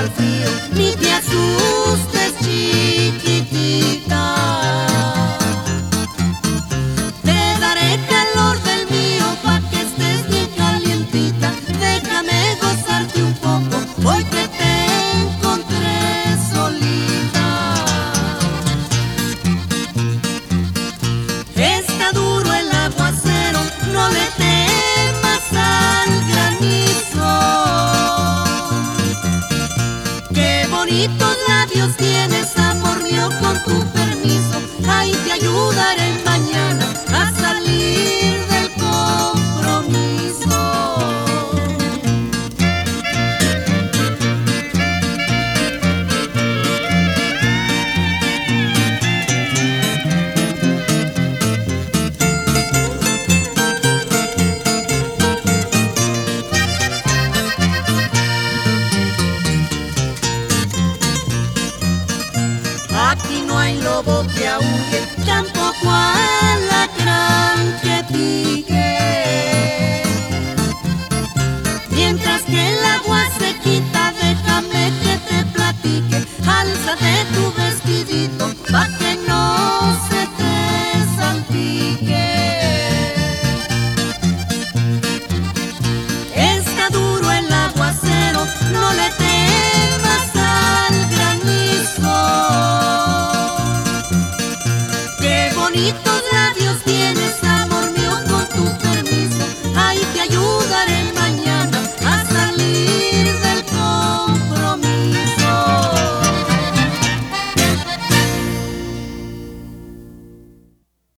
frío, ni te asustes, chiquitita. Te daré calor del mío pa' que estés bien calientita. Déjame gozarte un poco, hoy que te encontré solita. Está duro el aguacero, no le temas al granizo. Qué bonitos labios tienes, amor mío, con tu permiso. Ahí te ayudaré mañana a salir del compromiso. Aquí no hay lobo que aúlle, tampoco hay